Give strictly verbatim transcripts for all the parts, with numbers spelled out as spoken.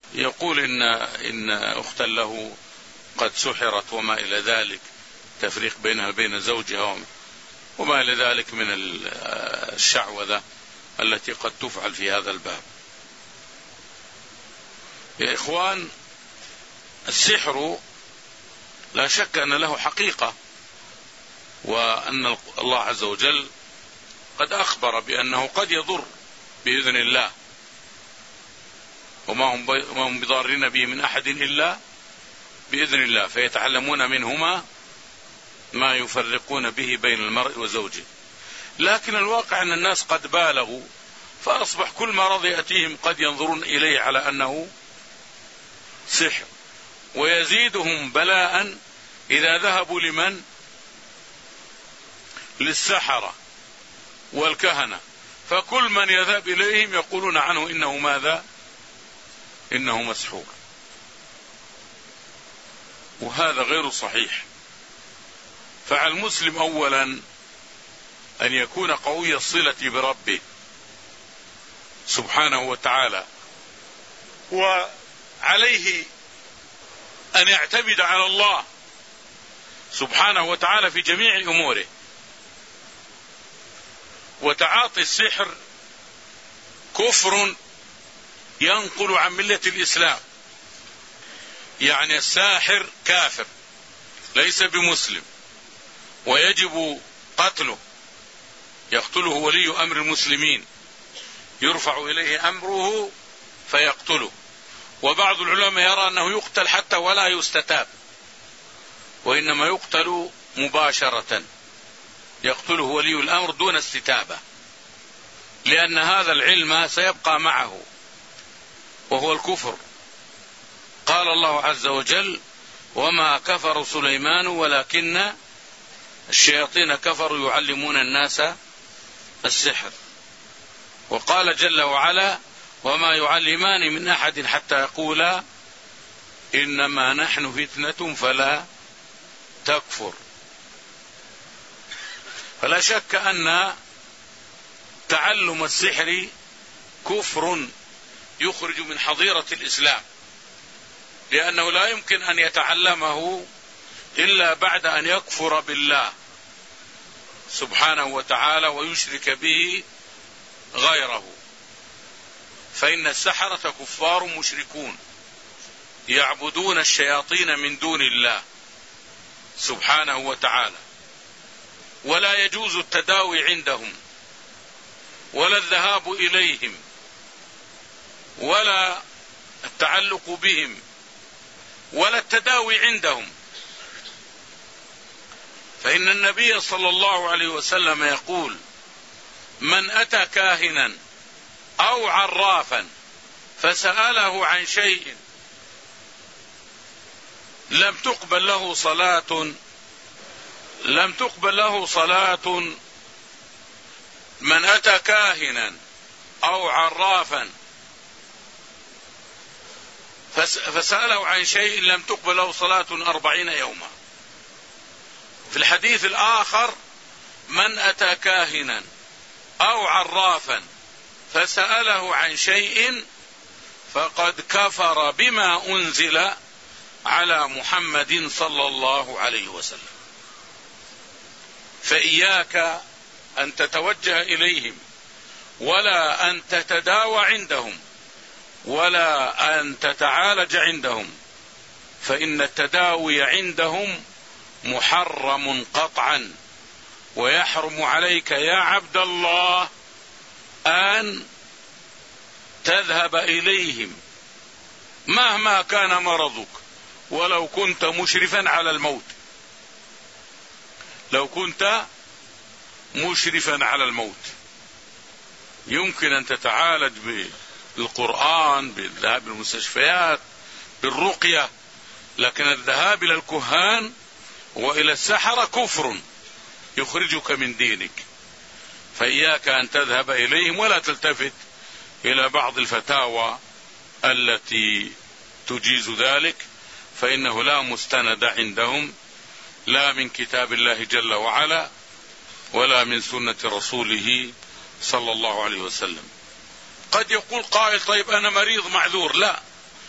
يقول إن إن أختا له قد سحرت وما إلى ذلك، تفريق بينها وبين زوجها وما إلى ذلك من الشعوذة التي قد تفعل في هذا الباب. يا إخوان، السحر لا شك أن له حقيقة، وأن الله عز وجل قد أخبر بأنه قد يضر بإذن الله، وما هم بضارين به من أحد إلا بإذن الله، فيتعلمون منهما ما يفرقون به بين المرء وزوجه. لكن الواقع أن الناس قد بالغوا، فأصبح كل مرض يأتيهم قد ينظرون إليه على أنه سحر، ويزيدهم بلاء إذا ذهبوا لمن؟ للسحرة والكهنة، فكل من يذهب إليهم يقولون عنه إنه ماذا؟ إنه مسحور، وهذا غير صحيح. فعلى المسلم أولا أن يكون قوي الصلة بربه سبحانه وتعالى، وعليه أن يعتمد على الله سبحانه وتعالى في جميع أموره. وتعاطي السحر كفر ينقل عن ملة الإسلام، يعني الساحر كافر ليس بمسلم، ويجب قتله، يقتله ولي أمر المسلمين، يرفع إليه أمره فيقتله. وبعض العلماء يرى أنه يقتل حتى ولا يستتاب، وإنما يقتل مباشرة، يقتله ولي الأمر دون استتابة، لأن هذا العلم سيبقى معه وهو الكفر. قال الله عز وجل: وما كفر سليمان ولكن الشياطين كفروا يعلمون الناس السحر. وقال جل وعلا: وما يعلمان من أحد حتى يقولا إنما نحن فتنة فلا تكفر. فلا شك أن تعلم السحر كفر يخرج من حظيرة الإسلام، لأنه لا يمكن أن يتعلمه إلا بعد أن يكفر بالله سبحانه وتعالى ويشرك به غيره. فإن السحرة كفار مشركون يعبدون الشياطين من دون الله سبحانه وتعالى، ولا يجوز التداوي عندهم ولا الذهاب إليهم ولا التعلق بهم ولا التداوي عندهم. فإن النبي صلى الله عليه وسلم يقول: من أتى كاهنا أو عرافا فسأله عن شيء لم تقبل له صلاة لم تقبل له صلاة من أتى كاهنا أو عرافا فسأله عن شيء لم تقبل له صلاة أربعين يوما. في الحديث الآخر: من أتى كاهنا أو عرافا فسأله عن شيء فقد كفر بما أنزل على محمد صلى الله عليه وسلم. فإياك أن تتوجه إليهم، ولا أن تتداوى عندهم، ولا أن تتعالج عندهم، فإن التداوي عندهم محرم قطعا. ويحرم عليك يا عبد الله أن تذهب إليهم مهما كان مرضك، ولو كنت مشرفا على الموت لو كنت مشرفا على الموت يمكن أن تتعالج بالقرآن، بالذهاب للمستشفيات، بالرقية، لكن الذهاب إلى الكهان وإلى السحرة كفر يخرجك من دينك. فإياك أن تذهب إليهم، ولا تلتفت إلى بعض الفتاوى التي تجيز ذلك، فإنه لا مستند عندهم، لا من كتاب الله جل وعلا ولا من سنة رسوله صلى الله عليه وسلم. قد يقول قائل: طيب أنا مريض معذور. لا،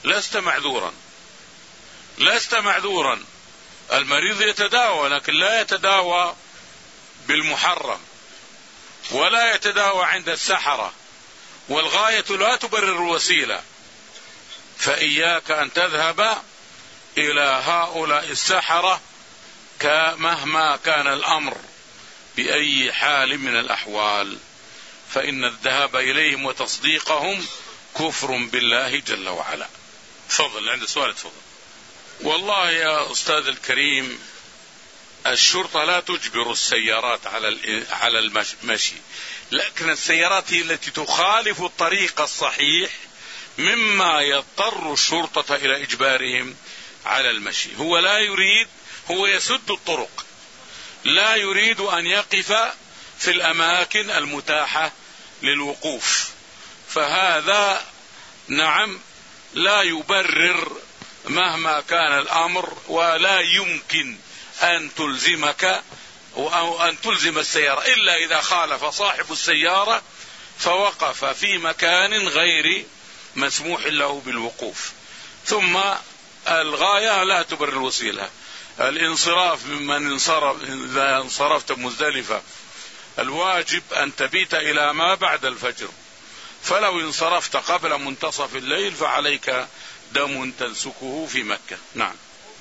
لست معذورا، لست معذورا. المريض يتداوى، لكن لا يتداوى بالمحرم ولا يتداوى عند السحرة، والغاية لا تبرر الوسيلة. فإياك أن تذهب إلى هؤلاء السحرة مهما كان الأمر بأي حال من الأحوال، فإن الذهاب إليهم وتصديقهم كفر بالله جل وعلا. تفضل، عند سؤال تفضل. والله يا أستاذ الكريم، الشرطة لا تجبر السيارات على على المشي، لكن السيارات هي التي تخالف الطريق الصحيح مما يضطر الشرطة إلى إجبارهم على المشي. هو لا يريد، هو يسد الطرق، لا يريد أن يقف في الأماكن المتاحة للوقوف، فهذا نعم لا يبرر مهما كان الأمر، ولا يمكن أن تلزمك أو أن تلزم السيارة إلا إذا خالف صاحب السيارة فوقف في مكان غير مسموح له بالوقوف. ثم الغاية لا تبرر الوسيلة. الانصراف ممن انصرف، إذا انصرفت مزدلفة الواجب أن تبيت إلى ما بعد الفجر، فلو انصرفت قبل منتصف الليل فعليك دم تنسكه في مكة. نعم.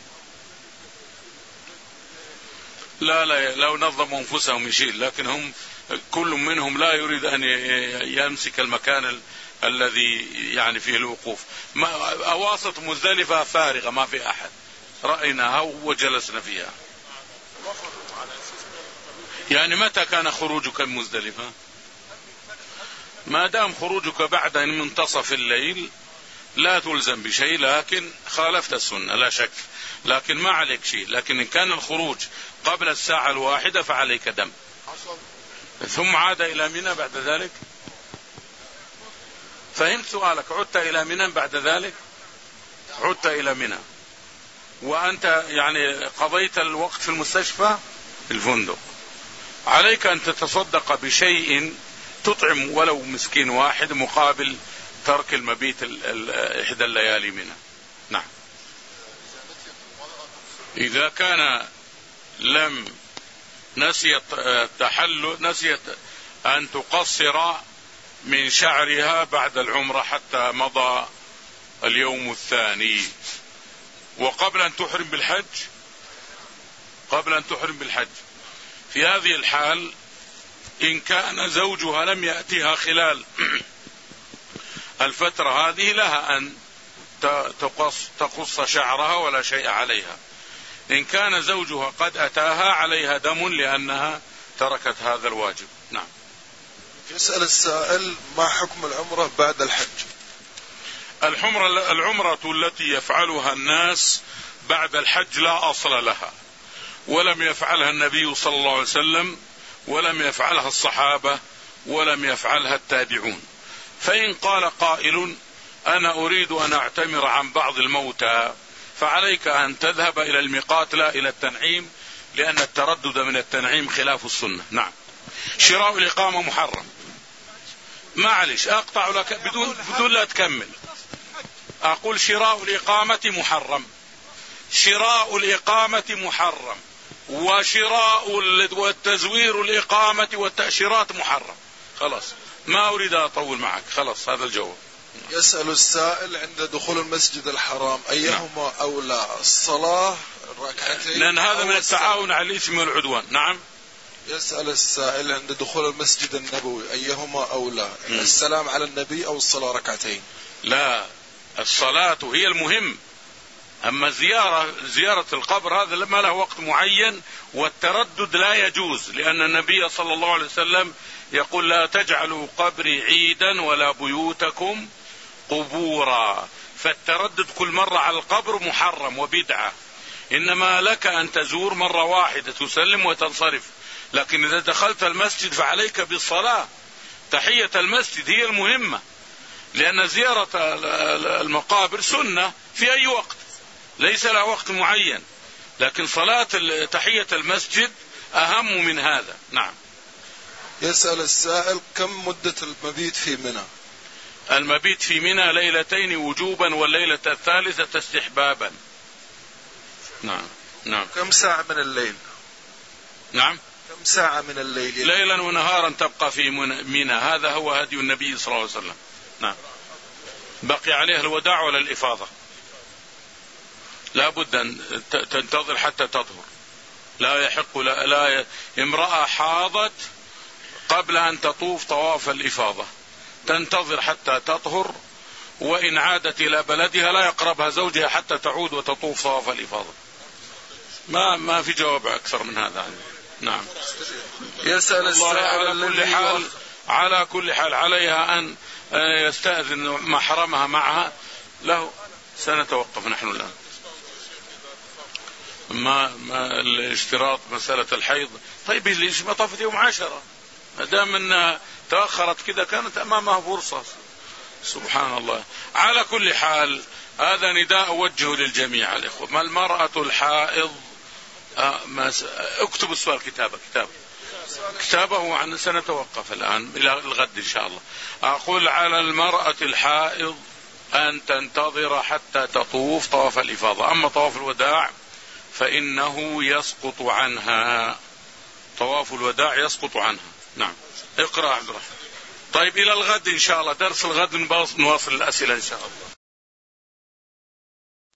لا لا لو نظموا أنفسهم يشيل، لكن هم كل منهم لا يريد أن يمسك المكان ال الذي يعني فيه الوقوف. أواسط مزدلفة فارغة ما في أحد، رأيناها وجلسنا فيها. يعني متى كان خروجك من مزدلفة؟ ما دام خروجك بعد منتصف الليل لا تلزم بشيء، لكن خالفت السنة لا شك، لكن ما عليك شيء. لكن إن كان الخروج قبل الساعة الواحدة فعليك دم. ثم عاد إلى منى بعد ذلك. فهمت سؤالك؟ عدت إلى منى بعد ذلك؟ عدت إلى منى وأنت يعني قضيت الوقت في المستشفى في الفندق، عليك أن تتصدق بشيء تطعم ولو مسكين واحد مقابل ترك المبيت إحدى الليالي منها. نعم. إذا كان لم نسيت تحل نسيت أن تقصر من شعرها بعد العمرة حتى مضى اليوم الثاني، وقبل أن تحرم بالحج قبل أن تحرم بالحج في هذه الحال إن كان زوجها لم يأتها خلال الفترة هذه لها أن تقص, تقص شعرها ولا شيء عليها. إن كان زوجها قد أتاها عليها دم لأنها تركت هذا الواجب. نعم. يسأل السائل: ما حكم العمرة بعد الحج؟ العمرة, العمرة التي يفعلها الناس بعد الحج لا أصل لها، ولم يفعلها النبي صلى الله عليه وسلم، ولم يفعلها الصحابة، ولم يفعلها التابعون. فإن قال قائل: أنا أريد أن أعتمر عن بعض الموتى، فعليك أن تذهب إلى الميقات لا إلى التنعيم، لأن التردد من التنعيم خلاف السنة. نعم. شراء الإقامة محرم. معلش أقطع لك بدون, بدون لا تكمل. أقول شراء الإقامة محرم، شراء الإقامة محرم، وشراء والتزوير الإقامة والتأشيرات محرم. خلاص ما أريد أطول معك، خلاص هذا الجواب. يسأل السائل: عند دخول المسجد الحرام أيهما أولى، الصلاة الركعتين؟ لأن هذا من التعاون على الإثم والعدوان. نعم. يسأل السائل: عند دخول المسجد النبوي أيهما أولى، م. السلام على النبي أو الصلاة ركعتين؟ لا، الصلاة هي المهم، أما زيارة زيارة القبر هذا ما له وقت معين، والتردد لا يجوز، لأن النبي صلى الله عليه وسلم يقول: لا تجعلوا قبري عيدا ولا بيوتكم قبورا. فالتردد كل مرة على القبر محرم وبدعة، إنما لك أن تزور مرة واحدة تسلم وتنصرف. لكن إذا دخلت المسجد فعليك بالصلاة، تحية المسجد هي المهمة، لأن زيارة المقابر سنة في أي وقت ليس لها وقت معين، لكن صلاة تحية المسجد أهم من هذا. نعم. يسأل السائل: كم مدة المبيت في منى؟ المبيت في منى ليلتين وجوبا والليلة الثالثة استحبابا. نعم نعم. كم ساعة من الليل؟ نعم. كم ساعة من الليل؟ ليلا ونهارا تبقى في منى، هذا هو هدي النبي صلى الله عليه وسلم. نعم. بقي عليه الوداع ولا الإفاضة؟ لا بد أن تنتظر حتى تطهر. لا يحق لا, لا امرأة حاضت قبل أن تطوف طواف الإفاضة، تنتظر حتى تطهر، وإن عادت إلى بلدها لا يقربها زوجها حتى تعود وتطوف طواف الإفاضة. ما ما في جواب أكثر من هذا. نعم. يسأل السائل على كل حال على كل حال عليها أن يستأذن محرمها معها له. سنتوقف نحن الآن. ما, ما الاشتراط مسألة الحيض. طيب ليش ما طافت يوم عشرة؟ ما دام أنها تأخرت كذا كانت أمامها فرصة. سبحان الله. على كل حال هذا نداء أوجهه للجميع الإخوة. ما المرأة الحائض آه ما س... اكتب السؤال كتابة كتابة كتابه عن سنتوقف الآن إلى الغد إن شاء الله. أقول على المرأة الحائض أن تنتظر حتى تطوف طواف الإفاضة، أما طواف الوداع فإنه يسقط عنها. طواف الوداع يسقط عنها. نعم. اقرأ عبد الرحمن. طيب إلى الغد إن شاء الله، درس الغد نواصل الأسئلة إن شاء الله.